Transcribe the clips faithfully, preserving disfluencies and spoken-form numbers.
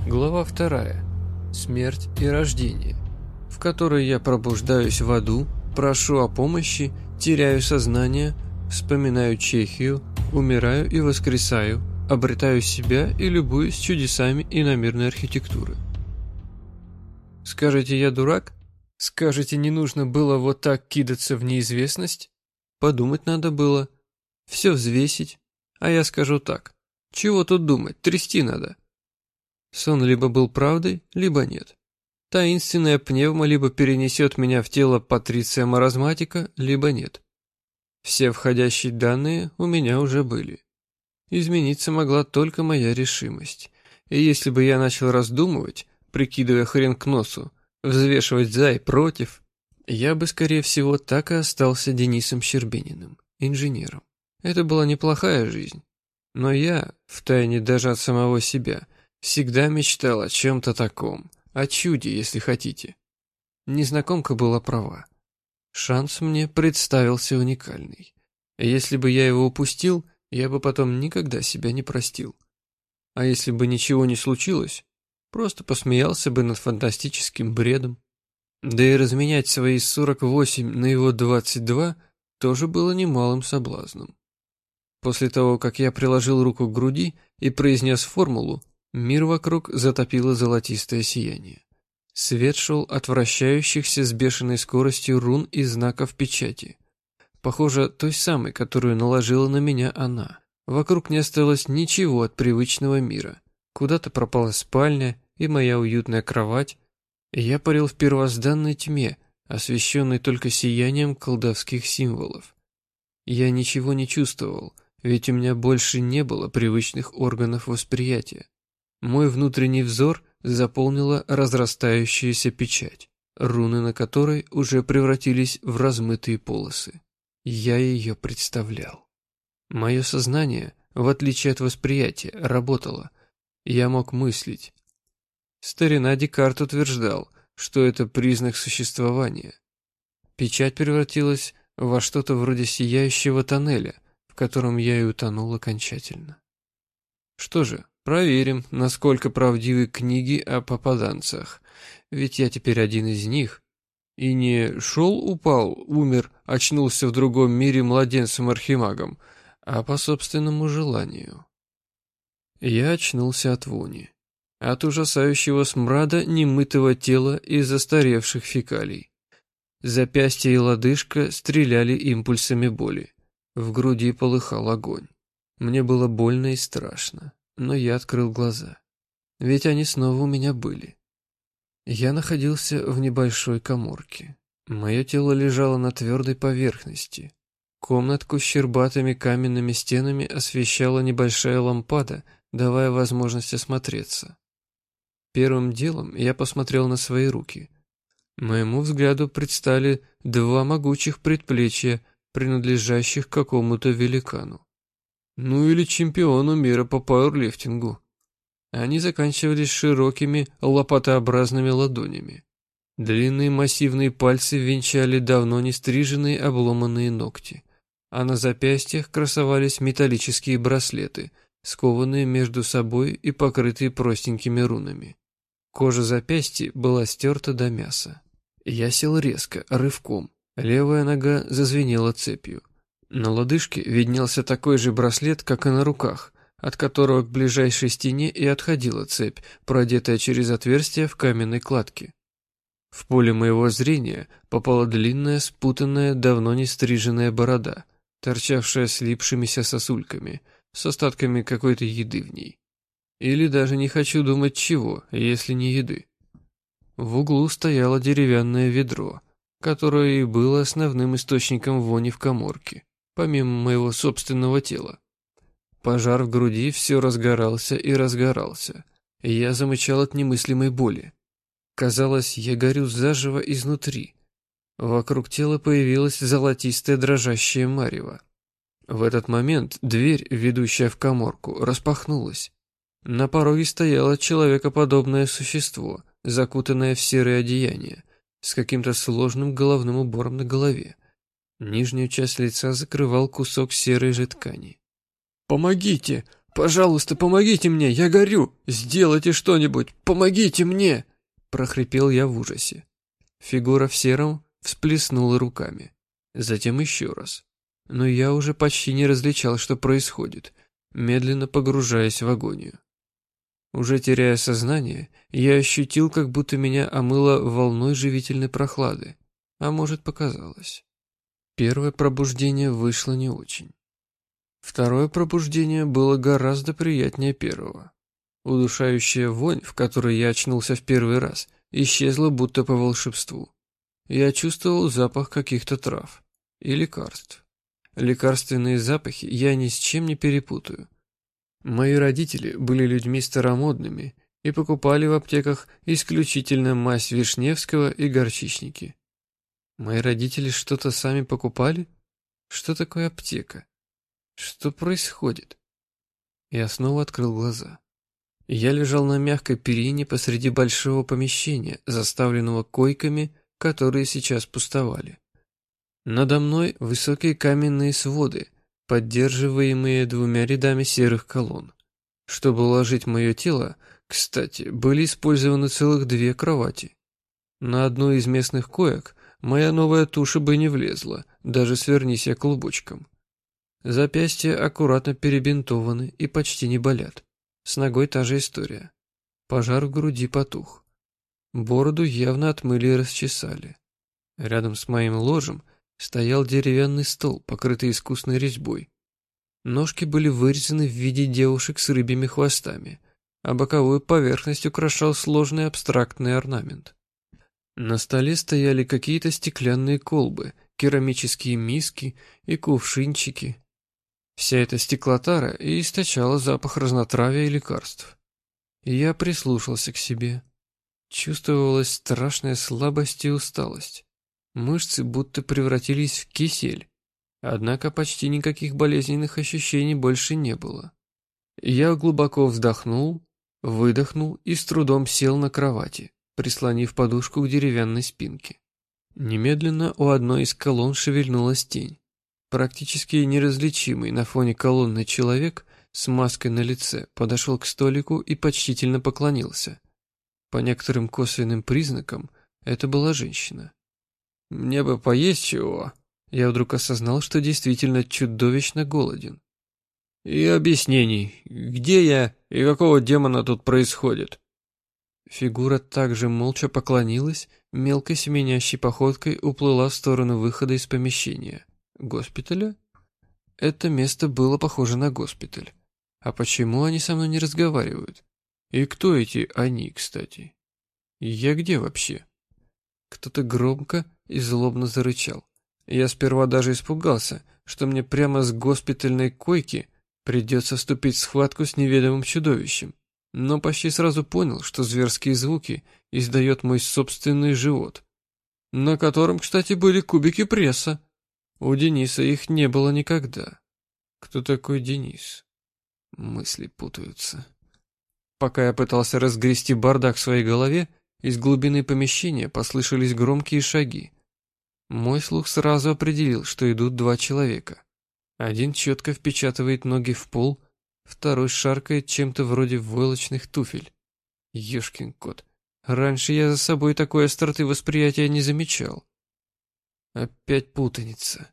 Глава вторая. Смерть и рождение, в которой я пробуждаюсь в аду, прошу о помощи, теряю сознание, вспоминаю Чехию, умираю и воскресаю, обретаю себя и любуюсь чудесами иномирной архитектуры. Скажете, я дурак? Скажете, не нужно было вот так кидаться в неизвестность? Подумать надо было, все взвесить, а я скажу так. Чего тут думать, трясти надо. Сон либо был правдой, либо нет. Таинственная пневма либо перенесет меня в тело Патриция-маразматика, либо нет. Все входящие данные у меня уже были. Измениться могла только моя решимость. И если бы я начал раздумывать, прикидывая хрен к носу, взвешивать за и против, я бы, скорее всего, так и остался Денисом Щербининым, инженером. Это была неплохая жизнь. Но я, втайне даже от самого себя, всегда мечтал о чем-то таком, о чуде, если хотите. Незнакомка была права. Шанс мне представился уникальный. Если бы я его упустил, я бы потом никогда себя не простил. А если бы ничего не случилось, просто посмеялся бы над фантастическим бредом. Да и разменять свои сорок восемь на его двадцать два тоже было немалым соблазном. После того, как я приложил руку к груди и произнес формулу, мир вокруг затопило золотистое сияние. Свет шел от вращающихся с бешеной скоростью рун и знаков печати. Похоже, той самой, которую наложила на меня она. Вокруг не осталось ничего от привычного мира. Куда-то пропала спальня и моя уютная кровать. И я парил в первозданной тьме, освещенной только сиянием колдовских символов. Я ничего не чувствовал, ведь у меня больше не было привычных органов восприятия. Мой внутренний взор заполнила разрастающаяся печать, руны на которой уже превратились в размытые полосы. Я ее представлял. Мое сознание, в отличие от восприятия, работало. Я мог мыслить. Старина Декарт утверждал, что это признак существования. Печать превратилась во что-то вроде сияющего тоннеля, в котором я и утонул окончательно. Что же, проверим, насколько правдивы книги о попаданцах, ведь я теперь один из них. И не шел, упал, умер, очнулся в другом мире младенцем-архимагом, а по собственному желанию. Я очнулся от вони, от ужасающего смрада немытого тела и застаревших фекалий. Запястье и лодыжка стреляли импульсами боли. В груди полыхал огонь. Мне было больно и страшно, но я открыл глаза. Ведь они снова у меня были. Я находился в небольшой каморке. Мое тело лежало на твердой поверхности. Комнатку с щербатыми каменными стенами освещала небольшая лампада, давая возможность осмотреться. Первым делом я посмотрел на свои руки. Моему взгляду предстали два могучих предплечья, принадлежащих какому-то великану. Ну или чемпиону мира по пауэрлифтингу. Они заканчивались широкими лопатообразными ладонями. Длинные массивные пальцы венчали давно не стриженные обломанные ногти, а на запястьях красовались металлические браслеты, скованные между собой и покрытые простенькими рунами. Кожа запястья была стерта до мяса. Я сел резко, рывком. Левая нога зазвенела цепью. На лодыжке виднелся такой же браслет, как и на руках, от которого к ближайшей стене и отходила цепь, продетая через отверстие в каменной кладке. В поле моего зрения попала длинная, спутанная, давно не стриженная борода, торчавшая слипшимися сосульками, с остатками какой-то еды в ней. Или даже не хочу думать чего, если не еды. В углу стояло деревянное ведро, которое и было основным источником вони в каморке, помимо моего собственного тела. Пожар в груди все разгорался и разгорался, и я замычал от немыслимой боли. Казалось, я горю заживо изнутри. Вокруг тела появилась золотистая дрожащая марево. В этот момент дверь, ведущая в каморку, распахнулась. На пороге стояло человекоподобное существо, закутанное в серое одеяние, с каким-то сложным головным убором на голове. Нижнюю часть лица закрывал кусок серой же ткани. «Помогите! «Пожалуйста, помогите мне, я горю! Сделайте что-нибудь, помогите мне!» прохрипел я в ужасе. Фигура в сером всплеснула руками. Затем еще раз. Но я уже почти не различал, что происходит, медленно погружаясь в агонию. Уже теряя сознание, я ощутил, как будто меня омыло волной живительной прохлады. А может, показалось. Первое пробуждение вышло не очень. Второе пробуждение было гораздо приятнее первого. Удушающая вонь, в которой я очнулся в первый раз, исчезла будто по волшебству. Я чувствовал запах каких-то трав и лекарств. Лекарственные запахи я ни с чем не перепутаю. Мои родители были людьми старомодными и покупали в аптеках исключительно мазь Вишневского и горчичники. Мои родители что-то сами покупали? Что такое аптека? Что происходит? Я снова открыл глаза. Я лежал на мягкой перине посреди большого помещения, заставленного койками, которые сейчас пустовали. Надо мной высокие каменные своды, поддерживаемые двумя рядами серых колонн. Чтобы уложить мое тело, кстати, были использованы целых две кровати. На одну из местных коек моя новая туша бы не влезла, даже свернись я клубочком. Запястья аккуратно перебинтованы и почти не болят. С ногой та же история. Пожар в груди потух. Бороду явно отмыли и расчесали. Рядом с моим ложем стоял деревянный стол, покрытый искусной резьбой. Ножки были вырезаны в виде девушек с рыбьими хвостами, а боковую поверхность украшал сложный абстрактный орнамент. На столе стояли какие-то стеклянные колбы, керамические миски и кувшинчики. Вся эта стеклотара и источала запах разнотравья и лекарств. Я прислушался к себе. Чувствовалась страшная слабость и усталость. Мышцы будто превратились в кисель. Однако почти никаких болезненных ощущений больше не было. Я глубоко вздохнул, выдохнул и с трудом сел на кровати, прислонив подушку к деревянной спинке. Немедленно у одной из колонн шевельнулась тень. Практически неразличимый на фоне колонны человек с маской на лице подошел к столику и почтительно поклонился. По некоторым косвенным признакам это была женщина. «Мне бы поесть чего?» Я вдруг осознал, что действительно чудовищно голоден. «И объяснений, где я и какого демона тут происходит?» Фигура также молча поклонилась, мелкой семенящей походкой уплыла в сторону выхода из помещения. Госпиталя? Это место было похоже на госпиталь. А почему они со мной не разговаривают? И кто эти «они», кстати? Я где вообще? Кто-то громко и злобно зарычал. Я сперва даже испугался, что мне прямо с госпитальной койки придется вступить в схватку с неведомым чудовищем, но почти сразу понял, что зверские звуки издает мой собственный живот, на котором, кстати, были кубики пресса. У Дениса их не было никогда. Кто такой Денис? Мысли путаются. Пока я пытался разгрести бардак в своей голове, из глубины помещения послышались громкие шаги. Мой слух сразу определил, что идут два человека. Один четко впечатывает ноги в пол, второй шаркает чем-то вроде войлочных туфель. Ёшкин кот. Раньше я за собой такой остроты восприятия не замечал. Опять путаница.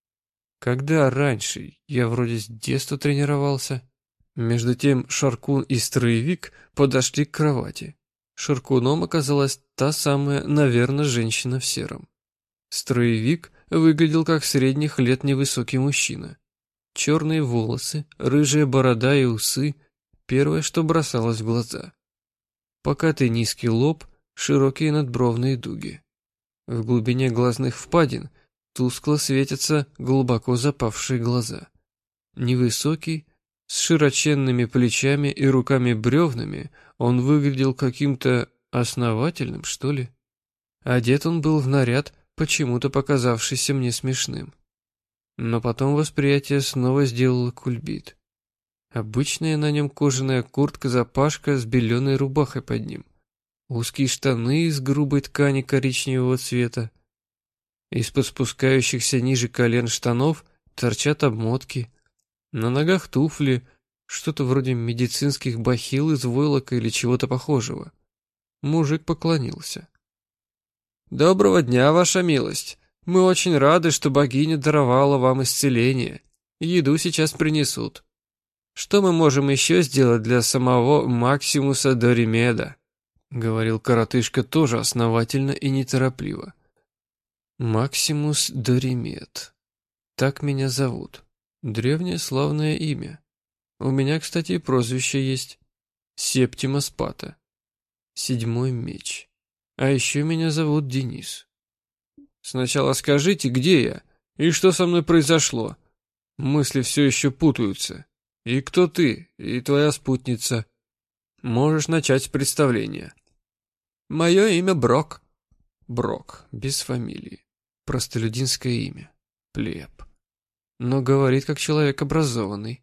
Когда раньше? Я вроде с детства тренировался. Между тем Шаркун и Строевик подошли к кровати. Шаркуном оказалась та самая, наверное, женщина в сером. Строевик выглядел как средних лет невысокий мужчина. Черные волосы, рыжая борода и усы — первое, что бросалось в глаза. Покатый низкий лоб, широкие надбровные дуги. В глубине глазных впадин тускло светятся глубоко запавшие глаза. Невысокий, с широченными плечами и руками-бревнами, он выглядел каким-то основательным, что ли. Одет он был в наряд, почему-то показавшийся мне смешным. Но потом восприятие снова сделало кульбит. Обычная на нем кожаная куртка-запашка с беленой рубахой под ним. Узкие штаны из грубой ткани коричневого цвета. Из-под спускающихся ниже колен штанов торчат обмотки. На ногах туфли, Что-то вроде медицинских бахил из войлока или чего-то похожего. Мужик поклонился. «Доброго дня, ваша милость. Мы очень рады, что богиня даровала вам исцеление. Еду сейчас принесут. Что мы можем еще сделать для самого Максимуса Доримеда?» — говорил коротышка тоже основательно и неторопливо. «Максимус Доримед. Так меня зовут. Древнее славное имя. У меня, кстати, и прозвище есть. Септима Спата. Седьмой меч. А еще меня зовут Денис. Сначала скажите, где я и что со мной произошло. Мысли все еще путаются. И кто ты, и твоя спутница? Можешь начать с представления». «Мое имя Брок». Брок, без фамилии. Простолюдинское имя. Плеб. Но говорит как человек образованный.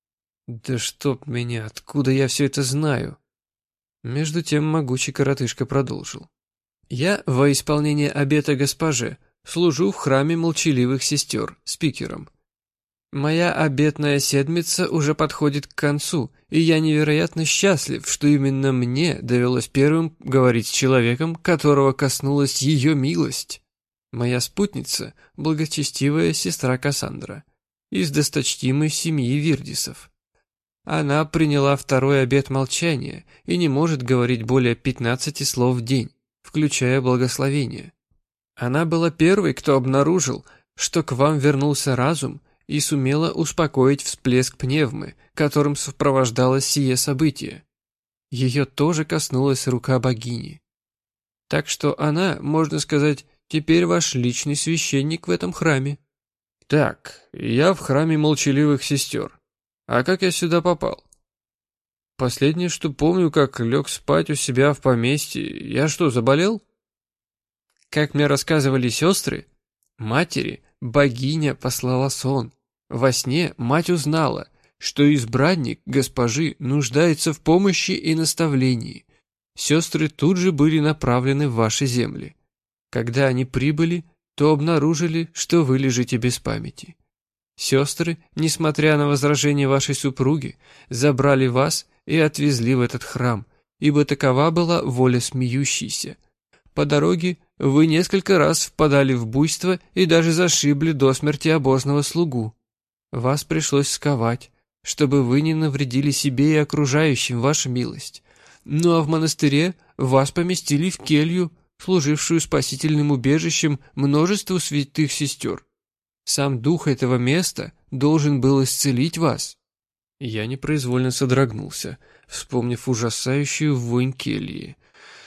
Да чтоб меня, откуда я все это знаю? Между тем могучий коротышка продолжил. «Я, во исполнение обета госпоже, служу в храме молчаливых сестер, спикером. Моя обетная седмица уже подходит к концу, и я невероятно счастлив, что именно мне довелось первым говорить с человеком, которого коснулась ее милость. Моя спутница – благочестивая сестра Кассандра, из досточтимой семьи Вирдисов. Она приняла второй обет молчания и не может говорить более пятнадцати слов в день, включая благословение. Она была первой, кто обнаружил, что к вам вернулся разум, и сумела успокоить всплеск пневмы, которым сопровождалось сие событие. Ее тоже коснулась рука богини. Так что она, можно сказать, теперь ваш личный священник в этом храме». «Так, я в храме молчаливых сестер. А как я сюда попал?» «Последнее, что помню, как лег спать у себя в поместье. Я что, заболел?» «Как мне рассказывали сестры, матери, богиня послала сон. Во сне мать узнала, что избранник госпожи нуждается в помощи и наставлении. Сестры тут же были направлены в ваши земли. Когда они прибыли, то обнаружили, что вы лежите без памяти. Сестры, несмотря на возражения вашей супруги, забрали вас и отвезли в этот храм, ибо такова была воля смеющейся. По дороге вы несколько раз впадали в буйство и даже зашибли до смерти обозного слугу. Вас пришлось сковать, чтобы вы не навредили себе и окружающим, ваша милость. Ну а в монастыре вас поместили в келью, служившую спасительным убежищем множеству святых сестер. Сам дух этого места должен был исцелить вас». Я непроизвольно содрогнулся, вспомнив ужасающую вонь кельи.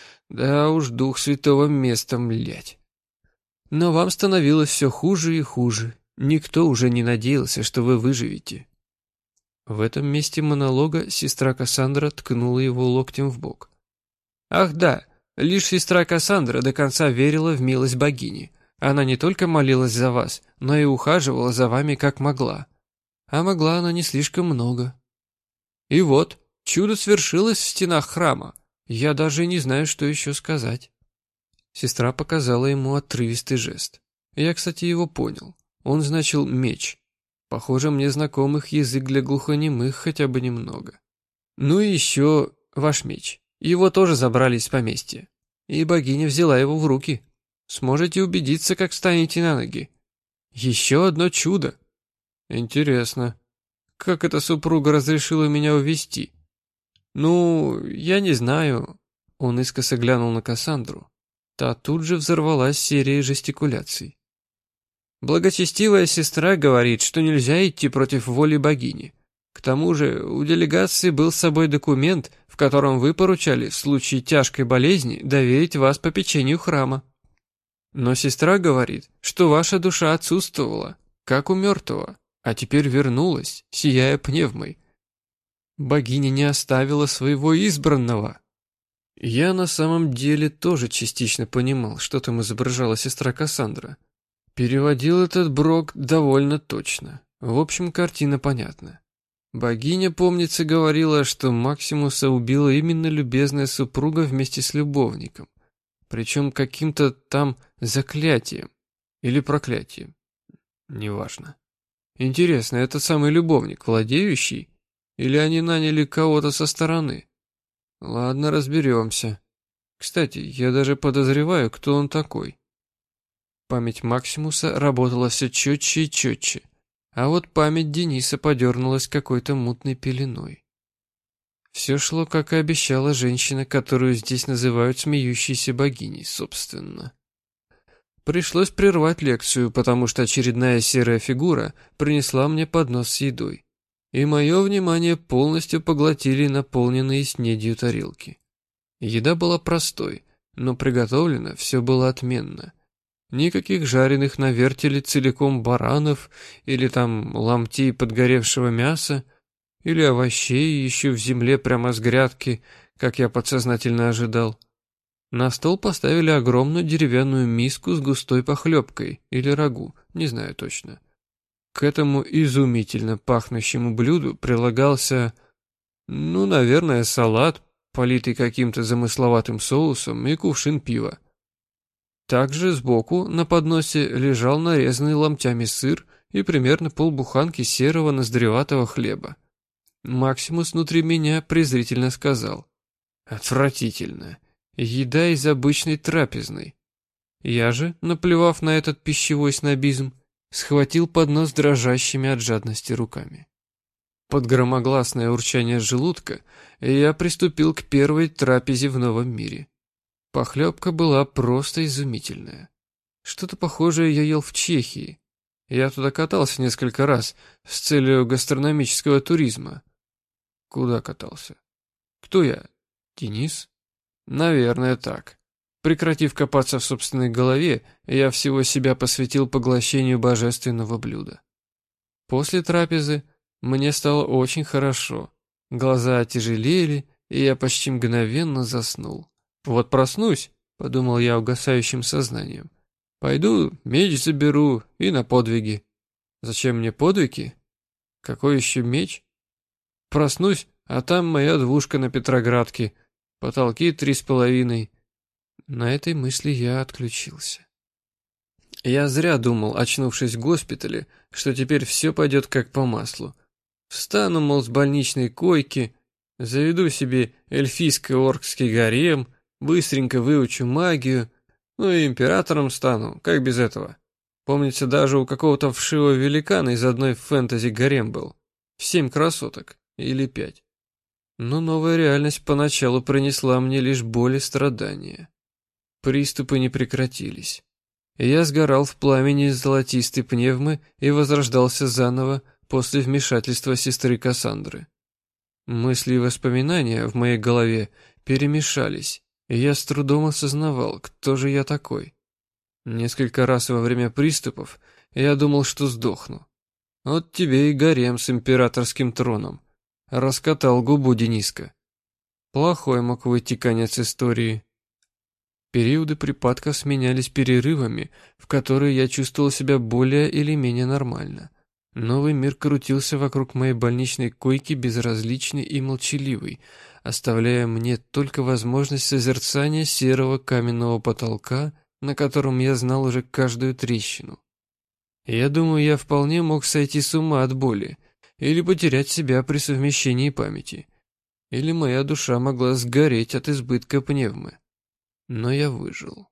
Да уж, дух святого места, млять. Но вам становилось все хуже и хуже. Никто уже не надеялся, что вы выживете. В этом месте монолога сестра Кассандра ткнула его локтем в бок. «Ах да, лишь сестра Кассандра до конца верила в милость богини. Она не только молилась за вас, но и ухаживала за вами как могла. А могла она не слишком много. И вот, чудо свершилось в стенах храма. Я даже не знаю, что еще сказать». Сестра показала ему отрывистый жест. Я, кстати, его понял. Он значил «меч». Похоже, мне знаком их язык для глухонемых хотя бы немного. Ну и еще ваш меч. Его тоже забрали из поместья. И богиня взяла его в руки. Сможете убедиться, как встанете на ноги. Еще одно чудо. Интересно, как эта супруга разрешила меня увести? Ну, я не знаю. Он искоса глянул на Кассандру. Та тут же взорвалась серией жестикуляций. Благочестивая сестра говорит, что нельзя идти против воли богини. К тому же у делегации был с собой документ, в котором вы поручали в случае тяжкой болезни доверить вас попечению храма. Но сестра говорит, что ваша душа отсутствовала, как у мертвого, а теперь вернулась, сияя пневмой. Богиня не оставила своего избранного. Я на самом деле тоже частично понимал, что там изображала сестра Кассандра. Переводил этот Брок довольно точно. В общем, картина понятна. Богиня, помнится, говорила, что Максимуса убила именно любезная супруга вместе с любовником. Причем каким-то там заклятием. Или проклятием. Неважно. Интересно, этот самый любовник, владеющий? Или они наняли кого-то со стороны? Ладно, разберемся. Кстати, я даже подозреваю, кто он такой. Память Максимуса работала все четче и четче, а вот память Дениса подернулась какой-то мутной пеленой. Все шло, как и обещала женщина, которую здесь называют смеющейся богиней, собственно. Пришлось прервать лекцию, потому что очередная серая фигура принесла мне поднос с едой, и мое внимание полностью поглотили наполненные снедью тарелки. Еда была простой, но приготовлено все было отменно. Никаких жареных на вертеле целиком баранов или там ломтей подгоревшего мяса, или овощей еще в земле прямо с грядки, как я подсознательно ожидал. На стол поставили огромную деревянную миску с густой похлебкой или рагу, не знаю точно. К этому изумительно пахнущему блюду прилагался, ну, наверное, салат, политый каким-то замысловатым соусом, и кувшин пива. Также сбоку на подносе лежал нарезанный ломтями сыр и примерно полбуханки серого ноздреватого хлеба. Максимус внутри меня презрительно сказал: «Отвратительно. Еда из обычной трапезной». Я же, наплевав на этот пищевой снобизм, схватил поднос дрожащими от жадности руками. Под громогласное урчание желудка я приступил к первой трапезе в новом мире. Похлебка была просто изумительная. Что-то похожее я ел в Чехии. Я туда катался несколько раз с целью гастрономического туризма. Куда катался? Кто я? Денис? Наверное, так. Прекратив копаться в собственной голове, я всего себя посвятил поглощению божественного блюда. После трапезы мне стало очень хорошо. Глаза отяжелели, и я почти мгновенно заснул. Вот проснусь, подумал я угасающим сознанием. Пойду меч заберу и на подвиги. Зачем мне подвиги? Какой еще меч? Проснусь, а там моя двушка на Петроградке, потолки три с половиной. На этой мысли я отключился. Я зря думал, очнувшись в госпитале, что теперь все пойдет как по маслу. Встану, мол, с больничной койки, заведу себе эльфийско-оркский гарем, быстренько выучу магию, ну и императором стану, как без этого. Помнится, даже у какого-то вшивого великана из одной фэнтези гарем был. Семь красоток. Или пять. Но новая реальность поначалу принесла мне лишь боль и страдания. Приступы не прекратились. Я сгорал в пламени золотистой пневмы и возрождался заново после вмешательства сестры Кассандры. Мысли и воспоминания в моей голове перемешались, и я с трудом осознавал, кто же я такой. Несколько раз во время приступов я думал, что сдохну. Вот тебе и гарем с императорским троном. Раскатал губу Дениска. Плохой мог выйти конец истории. Периоды припадка сменялись перерывами, в которые я чувствовал себя более или менее нормально. Новый мир крутился вокруг моей больничной койки безразличный и молчаливый, оставляя мне только возможность созерцания серого каменного потолка, на котором я знал уже каждую трещину. Я думаю, я вполне мог сойти с ума от боли, или потерять себя при совмещении памяти, или моя душа могла сгореть от избытка пневмы. Но я выжил.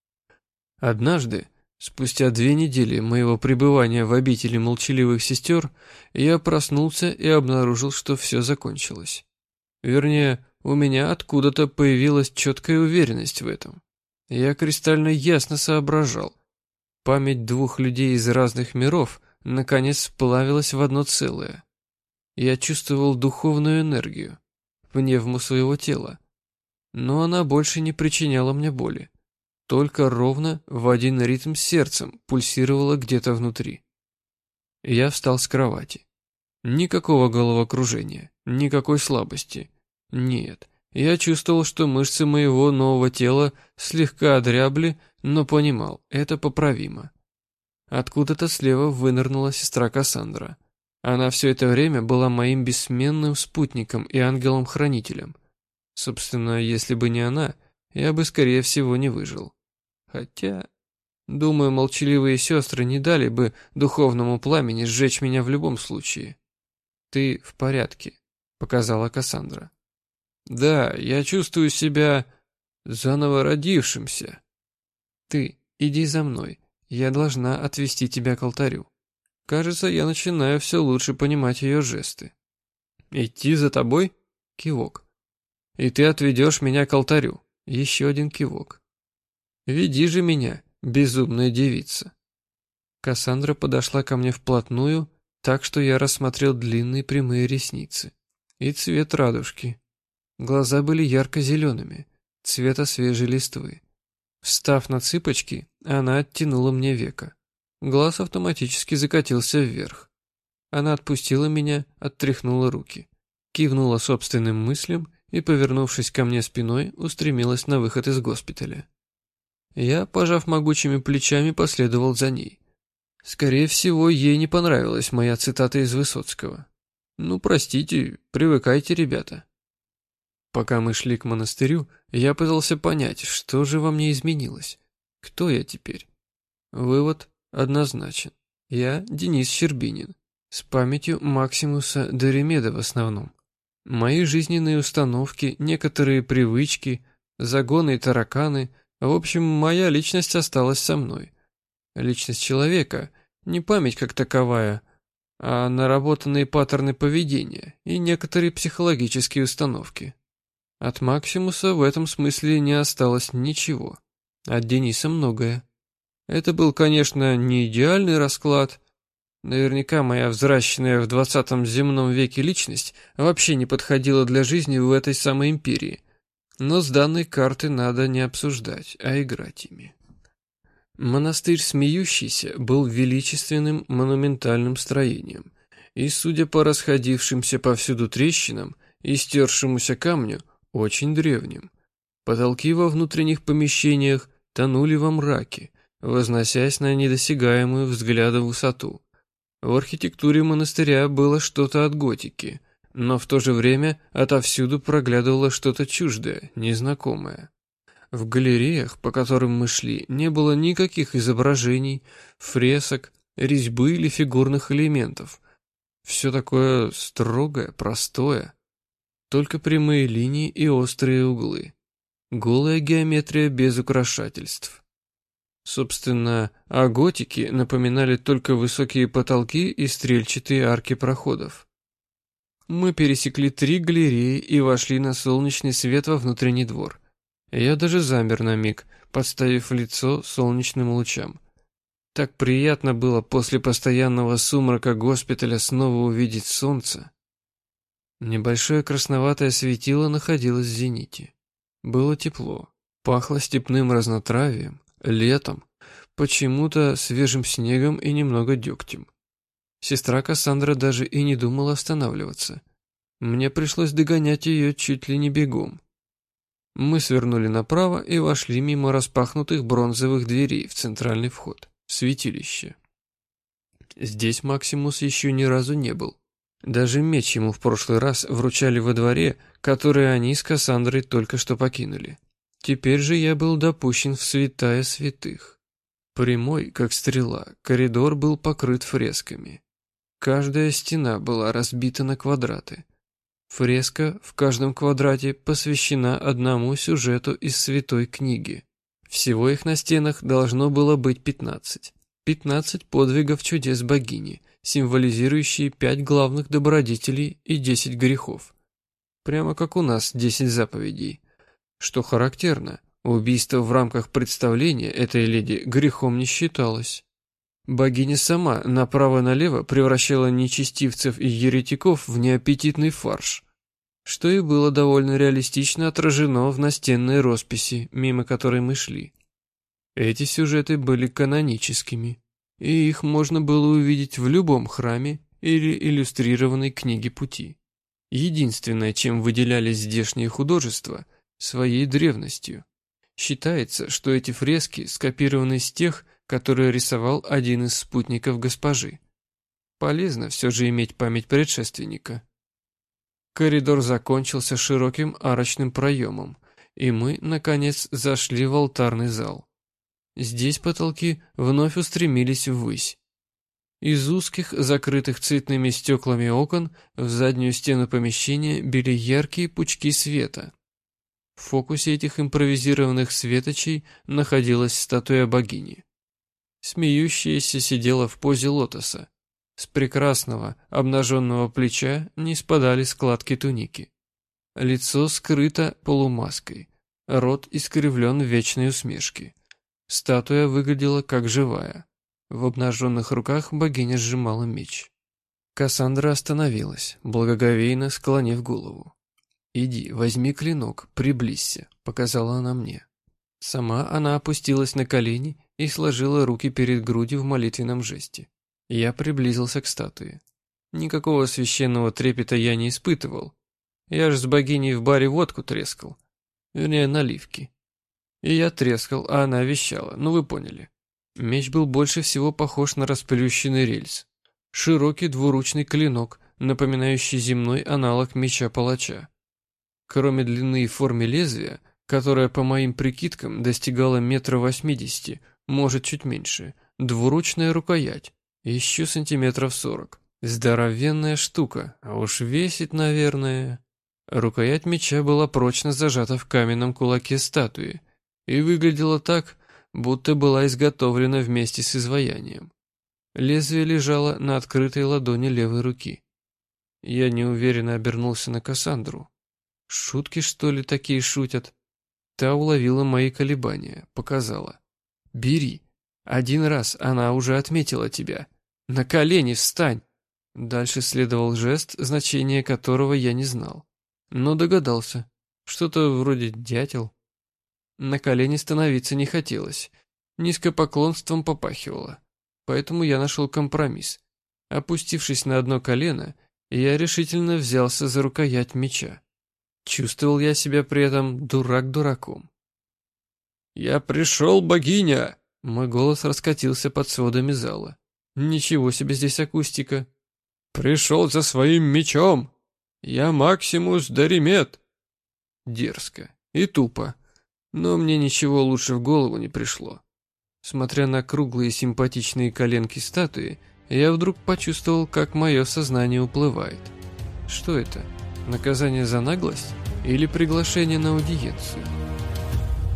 Однажды, спустя две недели моего пребывания в обители молчаливых сестер, я проснулся и обнаружил, что все закончилось. Вернее, у меня откуда-то появилась четкая уверенность в этом. Я кристально ясно соображал. Память двух людей из разных миров наконец сплавилась в одно целое. Я чувствовал духовную энергию, пневму своего тела, но она больше не причиняла мне боли. Только ровно в один ритм с сердцем пульсировала где-то внутри. Я встал с кровати. Никакого головокружения, никакой слабости. Нет, я чувствовал, что мышцы моего нового тела слегка одрябли, но понимал, это поправимо. Откуда-то слева вынырнула сестра Кассандра. Она все это время была моим бессменным спутником и ангелом-хранителем. Собственно, если бы не она, я бы, скорее всего, не выжил. Хотя, думаю, молчаливые сестры не дали бы духовному пламени сжечь меня в любом случае. «Ты в порядке», — показала Кассандра. «Да, я чувствую себя заново родившимся». «Ты, иди за мной, я должна отвести тебя к алтарю». Кажется, я начинаю все лучше понимать ее жесты. «Идти за тобой?» — кивок. «И ты отведешь меня к алтарю?» — еще один кивок. «Веди же меня, безумная девица». Кассандра подошла ко мне вплотную, так что я рассмотрел длинные прямые ресницы. И цвет радужки. Глаза были ярко-зелеными, цвета свежей листвы. Встав на цыпочки, она оттянула мне веко. Глаз автоматически закатился вверх. Она отпустила меня, оттряхнула руки, кивнула собственным мыслям и, повернувшись ко мне спиной, устремилась на выход из госпиталя. Я, пожав могучими плечами, последовал за ней. Скорее всего, ей не понравилась моя цитата из Высоцкого. Ну, простите, привыкайте, ребята. Пока мы шли к монастырю, я пытался понять, что же во мне изменилось. Кто я теперь? Вывод однозначен. Я Денис Щербинин, с памятью Максимуса Доримеда в основном. Мои жизненные установки, некоторые привычки, загоны и тараканы, в общем, моя личность осталась со мной. Личность человека, не память как таковая, а наработанные паттерны поведения и некоторые психологические установки. От Максимуса в этом смысле не осталось ничего, от Дениса многое. Это был, конечно, не идеальный расклад. Наверняка моя взращенная в двадцатом земном веке личность вообще не подходила для жизни в этой самой империи. Но с данной карты надо не обсуждать, а играть ими. Монастырь Смеющийся был величественным монументальным строением, и, судя по расходившимся повсюду трещинам и стершемуся камню, очень древним. Потолки во внутренних помещениях тонули во мраке, возносясь на недосягаемую взгляду высоту. В архитектуре монастыря было что-то от готики, но в то же время отовсюду проглядывало что-то чуждое, незнакомое. В галереях, по которым мы шли, не было никаких изображений, фресок, резьбы или фигурных элементов. Все такое строгое, простое. Только прямые линии и острые углы. Голая геометрия без украшательств. Собственно, о готике напоминали только высокие потолки и стрельчатые арки проходов. Мы пересекли три галереи и вошли на солнечный свет во внутренний двор. Я даже замер на миг, подставив лицо солнечным лучам. Так приятно было после постоянного сумрака госпиталя снова увидеть солнце. Небольшое красноватое светило находилось в зените. Было тепло, пахло степным разнотравием, летом, почему-то свежим снегом и немного дегтем. Сестра Кассандра даже и не думала останавливаться. Мне пришлось догонять ее чуть ли не бегом. Мы свернули направо и вошли мимо распахнутых бронзовых дверей в центральный вход, святилище. Здесь Максимус еще ни разу не был. Даже меч ему в прошлый раз вручали во дворе, который они с Кассандрой только что покинули. Теперь же я был допущен в святая святых. Прямой, как стрела, коридор был покрыт фресками. Каждая стена была разбита на квадраты. Фреска в каждом квадрате посвящена одному сюжету из святой книги. Всего их на стенах должно было быть пятнадцать. Пятнадцать подвигов чудес богини, символизирующие пять главных добродетелей и десять грехов. Прямо как у нас десять заповедей. Что характерно, убийство в рамках представления этой леди грехом не считалось. Богиня сама направо-налево превращала нечестивцев и еретиков в неаппетитный фарш, что и было довольно реалистично отражено в настенной росписи, мимо которой мы шли. Эти сюжеты были каноническими, и их можно было увидеть в любом храме или иллюстрированной книге пути. Единственное, чем выделялись здешние художества, своей древностью. Считается, что эти фрески скопированы с тех, которые рисовал один из спутников госпожи. Полезно все же иметь память предшественника. Коридор закончился широким арочным проемом, и мы, наконец, зашли в алтарный зал. Здесь потолки вновь устремились ввысь. Из узких, закрытых цветными стеклами окон в заднюю стену помещения били яркие пучки света. В фокусе этих импровизированных светочей находилась статуя богини. Смеющаяся сидела в позе лотоса. С прекрасного, обнаженного плеча не спадали складки туники. Лицо скрыто полумаской, рот искривлен в вечной усмешке. Статуя выглядела как живая. В обнаженных руках богиня сжимала меч. Кассандра остановилась, благоговейно склонив голову. «Иди, возьми клинок, приблизься», — показала она мне. Сама она опустилась на колени и сложила руки перед грудью в молитвенном жесте. Я приблизился к статуе. Никакого священного трепета я не испытывал. Я ж с богиней в баре водку трескал. Вернее, наливки. И я трескал, а она вещала, ну вы поняли. Меч был больше всего похож на расплющенный рельс. Широкий двуручный клинок, напоминающий земной аналог меча палача. Кроме длины и формы лезвия, которая, по моим прикидкам, достигала метра восьмидесяти, может чуть меньше, двуручная рукоять, еще сантиметров сорок. Здоровенная штука, а уж весит, наверное... Рукоять меча была прочно зажата в каменном кулаке статуи и выглядела так, будто была изготовлена вместе с изваянием. Лезвие лежало на открытой ладони левой руки. Я неуверенно обернулся на Кассандру. Шутки, что ли, такие шутят? Та уловила мои колебания, показала. «Бери. Один раз она уже отметила тебя. На колени встань!» Дальше следовал жест, значение которого я не знал. Но догадался. Что-то вроде дятел. На колени становиться не хотелось. Низкопоклонством попахивало. Поэтому я нашел компромисс. Опустившись на одно колено, я решительно взялся за рукоять меча. Чувствовал я себя при этом дурак дураком. «Я пришел, богиня!» Мой голос раскатился под сводами зала. Ничего себе здесь акустика. «Пришел за своим мечом! Я Максимус Даримет!» Дерзко и тупо, но мне ничего лучше в голову не пришло. Смотря на круглые симпатичные коленки статуи, я вдруг почувствовал, как мое сознание уплывает. Что это? Наказание за наглость или приглашение на аудиенцию?